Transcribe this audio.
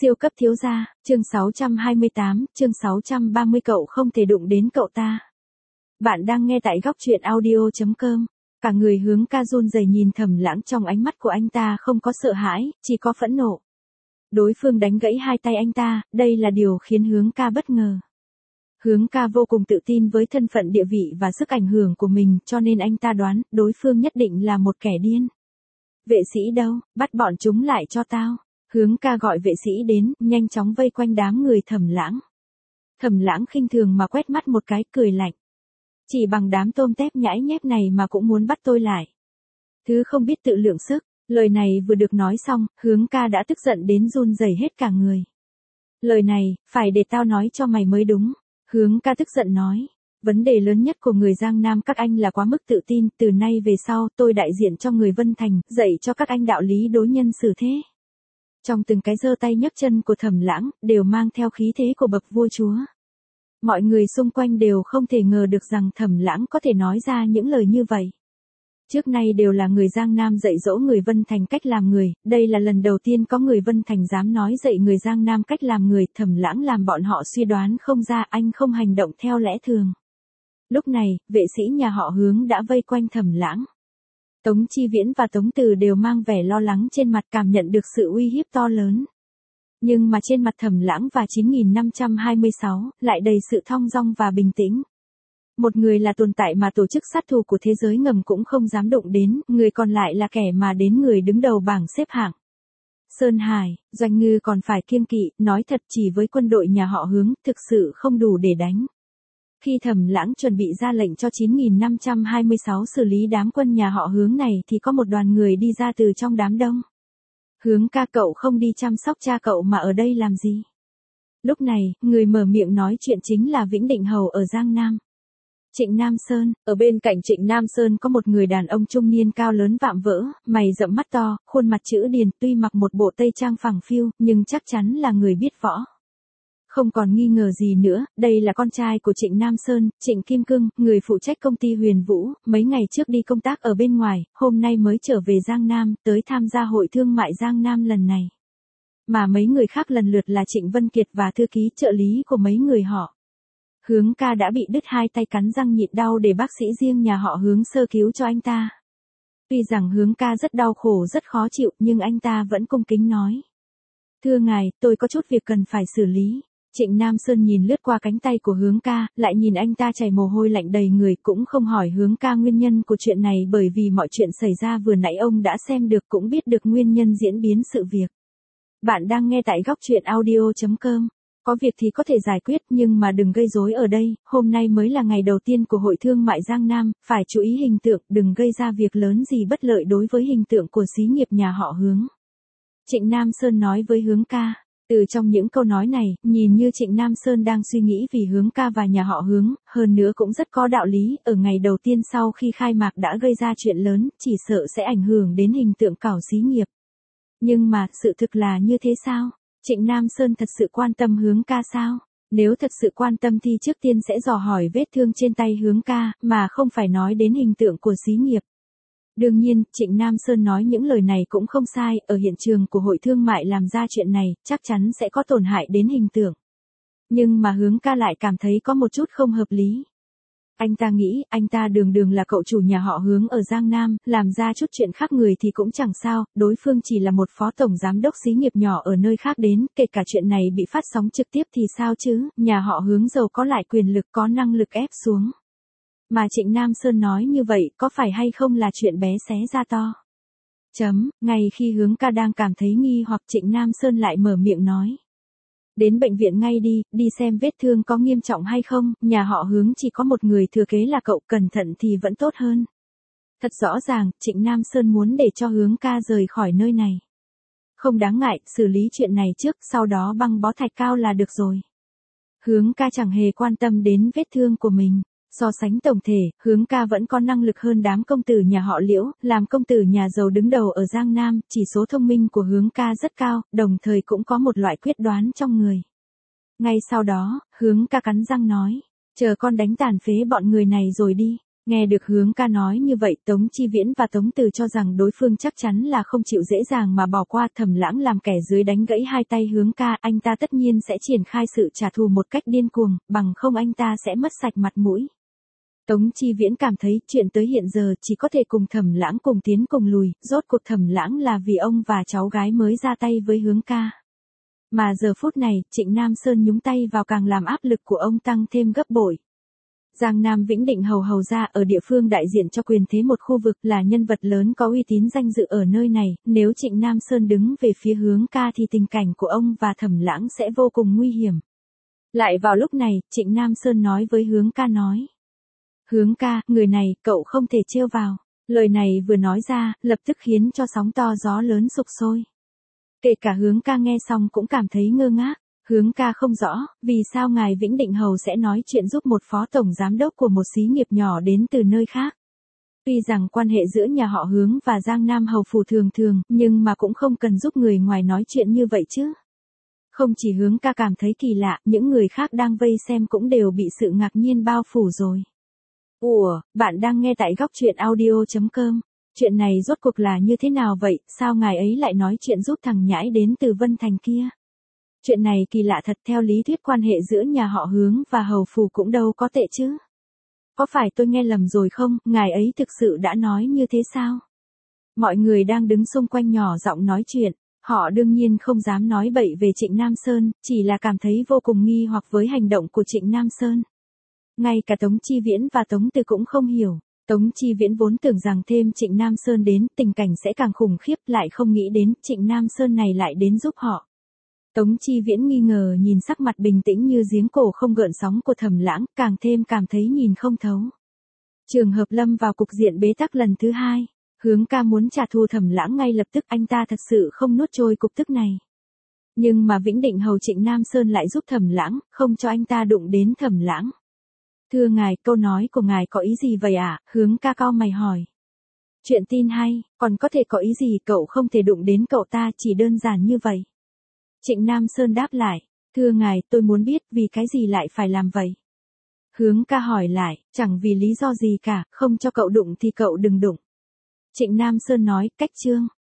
Siêu cấp thiếu gia, chương 628, chương 630 cậu không thể đụng đến cậu ta. Bạn đang nghe tại góc truyện audio.com. Cả người Hướng Ca run rẩy nhìn Thẩm Lãng, trong ánh mắt của anh ta không có sợ hãi, chỉ có phẫn nộ. Đối phương đánh gãy hai tay anh ta, đây là điều khiến Hướng Ca bất ngờ. Hướng Ca vô cùng tự tin với thân phận địa vị và sức ảnh hưởng của mình, cho nên anh ta đoán đối phương nhất định là một kẻ điên. Vệ sĩ đâu, bắt bọn chúng lại cho tao. Hướng Ca gọi vệ sĩ đến, nhanh chóng vây quanh đám người Thẩm Lãng. Thẩm Lãng khinh thường mà quét mắt một cái, cười lạnh. Chỉ bằng đám tôm tép nhãi nhép này mà cũng muốn bắt tôi lại. Thứ không biết tự lượng sức. Lời này vừa được nói xong, Hướng Ca đã tức giận đến run rẩy hết cả người. Lời này, phải để tao nói cho mày mới đúng. Hướng Ca tức giận nói. Vấn đề lớn nhất của người Giang Nam các anh là quá mức tự tin, từ nay về sau tôi đại diện cho người Vân Thành, dạy cho các anh đạo lý đối nhân xử thế. Trong từng cái giơ tay nhấc chân của Thẩm Lãng, đều mang theo khí thế của bậc vua chúa. Mọi người xung quanh đều không thể ngờ được rằng Thẩm Lãng có thể nói ra những lời như vậy. Trước nay đều là người Giang Nam dạy dỗ người Vân Thành cách làm người, đây là lần đầu tiên có người Vân Thành dám nói dạy người Giang Nam cách làm người. Thẩm Lãng làm bọn họ suy đoán không ra, anh không hành động theo lẽ thường. Lúc này, vệ sĩ nhà họ Hướng đã vây quanh Thẩm Lãng. Tống Chi Viễn và Tống Từ đều mang vẻ lo lắng trên mặt, cảm nhận được sự uy hiếp to lớn. Nhưng mà trên mặt Thẩm Lãng và 9526 lại đầy sự thong dong và bình tĩnh. Một người là tồn tại mà tổ chức sát thủ của thế giới ngầm cũng không dám đụng đến, người còn lại là kẻ mà đến người đứng đầu bảng xếp hạng. Sơn Hải, Doanh Ngư còn phải kiêng kỵ, nói thật chỉ với quân đội nhà họ Hướng, thực sự không đủ để đánh. Khi Thẩm Lãng chuẩn bị ra lệnh cho 9526 xử lý đám quân nhà họ Hướng này thì có một đoàn người đi ra từ trong đám đông. Hướng Ca, cậu không đi chăm sóc cha cậu mà ở đây làm gì? Lúc này, người mở miệng nói chuyện chính là Vĩnh Định Hầu ở Giang Nam. Trịnh Nam Sơn, ở bên cạnh Trịnh Nam Sơn có một người đàn ông trung niên cao lớn vạm vỡ, mày rậm mắt to, khuôn mặt chữ điền, tuy mặc một bộ tây trang phẳng phiu, nhưng chắc chắn là người biết võ. Không còn nghi ngờ gì nữa, đây là con trai của Trịnh Nam Sơn, Trịnh Kim Cương, người phụ trách công ty Huyền Vũ, mấy ngày trước đi công tác ở bên ngoài, hôm nay mới trở về Giang Nam, tới tham gia hội thương mại Giang Nam lần này. Mà mấy người khác lần lượt là Trịnh Vân Kiệt và thư ký trợ lý của mấy người họ. Hướng Ca đã bị đứt hai tay, cắn răng nhịn đau để bác sĩ riêng nhà họ Hướng sơ cứu cho anh ta. Tuy rằng Hướng Ca rất đau khổ rất khó chịu, nhưng anh ta vẫn cung kính nói. Thưa ngài, tôi có chút việc cần phải xử lý. Trịnh Nam Sơn nhìn lướt qua cánh tay của Hướng Ca, lại nhìn anh ta chảy mồ hôi lạnh đầy người, cũng không hỏi Hướng Ca nguyên nhân của chuyện này, bởi vì mọi chuyện xảy ra vừa nãy ông đã xem được, cũng biết được nguyên nhân diễn biến sự việc. Bạn đang nghe tại góc truyện audio.com. Có việc thì có thể giải quyết, nhưng mà đừng gây rối ở đây, hôm nay mới là ngày đầu tiên của hội thương mại Giang Nam, phải chú ý hình tượng, đừng gây ra việc lớn gì bất lợi đối với hình tượng của xí nghiệp nhà họ Hướng. Trịnh Nam Sơn nói với Hướng Ca. Từ trong những câu nói này, nhìn như Trịnh Nam Sơn đang suy nghĩ vì Hướng Ca và nhà họ Hướng, hơn nữa cũng rất có đạo lý, ở ngày đầu tiên sau khi khai mạc đã gây ra chuyện lớn, chỉ sợ sẽ ảnh hưởng đến hình tượng cảo xí nghiệp. Nhưng mà, sự thực là như thế sao? Trịnh Nam Sơn thật sự quan tâm Hướng Ca sao? Nếu thật sự quan tâm thì trước tiên sẽ dò hỏi vết thương trên tay Hướng Ca, mà không phải nói đến hình tượng của xí nghiệp. Đương nhiên, Trịnh Nam Sơn nói những lời này cũng không sai, ở hiện trường của hội thương mại làm ra chuyện này, chắc chắn sẽ có tổn hại đến hình tượng. Nhưng mà Hướng Ca lại cảm thấy có một chút không hợp lý. Anh ta nghĩ, anh ta đường là cậu chủ nhà họ Hướng ở Giang Nam, làm ra chút chuyện khác người thì cũng chẳng sao, đối phương chỉ là một phó tổng giám đốc xí nghiệp nhỏ ở nơi khác đến, kể cả chuyện này bị phát sóng trực tiếp thì sao chứ, nhà họ Hướng giàu có lại quyền lực có năng lực ép xuống. Mà Trịnh Nam Sơn nói như vậy có phải hay không là chuyện bé xé ra to. Ngay khi Hướng Ca đang cảm thấy nghi hoặc, Trịnh Nam Sơn lại mở miệng nói. Đến bệnh viện ngay đi xem vết thương có nghiêm trọng hay không, nhà họ Hướng chỉ có một người thừa kế là cậu, cẩn thận thì vẫn tốt hơn. Thật rõ ràng, Trịnh Nam Sơn muốn để cho Hướng Ca rời khỏi nơi này. Không đáng ngại, xử lý chuyện này trước, sau đó băng bó thạch cao là được rồi. Hướng Ca chẳng hề quan tâm đến vết thương của mình. So sánh tổng thể, Hướng Ca vẫn có năng lực hơn đám công tử nhà họ Liễu, làm công tử nhà giàu đứng đầu ở Giang Nam, chỉ số thông minh của Hướng Ca rất cao, đồng thời cũng có một loại quyết đoán trong người. Ngay sau đó, Hướng Ca cắn răng nói, chờ con đánh tàn phế bọn người này rồi đi. Nghe được Hướng ca nói như vậy, Tống Chi Viễn và Tống Từ cho rằng đối phương chắc chắn là không chịu dễ dàng mà bỏ qua. Thẩm Lãng làm kẻ dưới đánh gãy hai tay Hướng ca, anh ta tất nhiên sẽ triển khai sự trả thù một cách điên cuồng, bằng không anh ta sẽ mất sạch mặt mũi. Tống Chi Viễn cảm thấy chuyện tới hiện giờ chỉ có thể cùng Thẩm Lãng cùng tiến cùng lùi, rốt cuộc Thẩm Lãng là vì ông và cháu gái mới ra tay với Hướng ca. Mà giờ phút này, Trịnh Nam Sơn nhúng tay vào càng làm áp lực của ông tăng thêm gấp bội. Giang Nam Vĩnh Định hầu ra ở địa phương đại diện cho quyền thế một khu vực, là nhân vật lớn có uy tín danh dự ở nơi này, nếu Trịnh Nam Sơn đứng về phía Hướng ca thì tình cảnh của ông và Thẩm Lãng sẽ vô cùng nguy hiểm. Lại vào lúc này, Trịnh Nam Sơn nói với Hướng ca nói. Hướng ca, người này, cậu không thể trêu vào. Lời này vừa nói ra, lập tức khiến cho sóng to gió lớn sục sôi. Kể cả Hướng ca nghe xong cũng cảm thấy ngơ ngác. Hướng ca không rõ, vì sao ngài Vĩnh Định Hầu sẽ nói chuyện giúp một phó tổng giám đốc của một xí nghiệp nhỏ đến từ nơi khác. Tuy rằng quan hệ giữa nhà họ Hướng và Giang Nam Hầu phủ thường thường, nhưng mà cũng không cần giúp người ngoài nói chuyện như vậy chứ. Không chỉ Hướng ca cảm thấy kỳ lạ, những người khác đang vây xem cũng đều bị sự ngạc nhiên bao phủ rồi. Ủa, bạn đang nghe tại góc truyện audio.com. Chuyện này rốt cuộc là như thế nào vậy, sao ngài ấy lại nói chuyện giúp thằng nhãi đến từ Vân Thành kia? Chuyện này kỳ lạ thật, theo lý thuyết quan hệ giữa nhà họ Hướng và hầu phủ cũng đâu có tệ chứ. Có phải tôi nghe lầm rồi không, ngài ấy thực sự đã nói như thế sao? Mọi người đang đứng xung quanh nhỏ giọng nói chuyện, họ đương nhiên không dám nói bậy về Trịnh Nam Sơn, chỉ là cảm thấy vô cùng nghi hoặc với hành động của Trịnh Nam Sơn. Ngay cả Tống Chi Viễn và Tống Từ cũng không hiểu. Tống Chi Viễn vốn tưởng rằng thêm Trịnh Nam Sơn đến, tình cảnh sẽ càng khủng khiếp, lại không nghĩ đến Trịnh Nam Sơn này lại đến giúp họ. Tống Chi Viễn nghi ngờ nhìn sắc mặt bình tĩnh như giếng cổ không gợn sóng của Thẩm Lãng, càng thêm cảm thấy nhìn không thấu. Trường hợp lâm vào cục diện bế tắc lần thứ hai, Hướng ca muốn trả thù Thẩm Lãng ngay lập tức, anh ta thật sự không nuốt trôi cục tức này. Nhưng mà Vĩnh Định Hầu Trịnh Nam Sơn lại giúp Thẩm Lãng, không cho anh ta đụng đến Thẩm Lãng. Thưa ngài, câu nói của ngài có ý gì vậy ạ? Hướng ca cau mày hỏi. Chuyện tin hay, còn có thể có ý gì, cậu không thể đụng đến cậu ta, chỉ đơn giản như vậy. Trịnh Nam Sơn đáp lại, thưa ngài, tôi muốn biết vì cái gì lại phải làm vậy. Hướng ca hỏi lại, chẳng vì lý do gì cả, không cho cậu đụng thì cậu đừng đụng. Trịnh Nam Sơn nói, cách chương.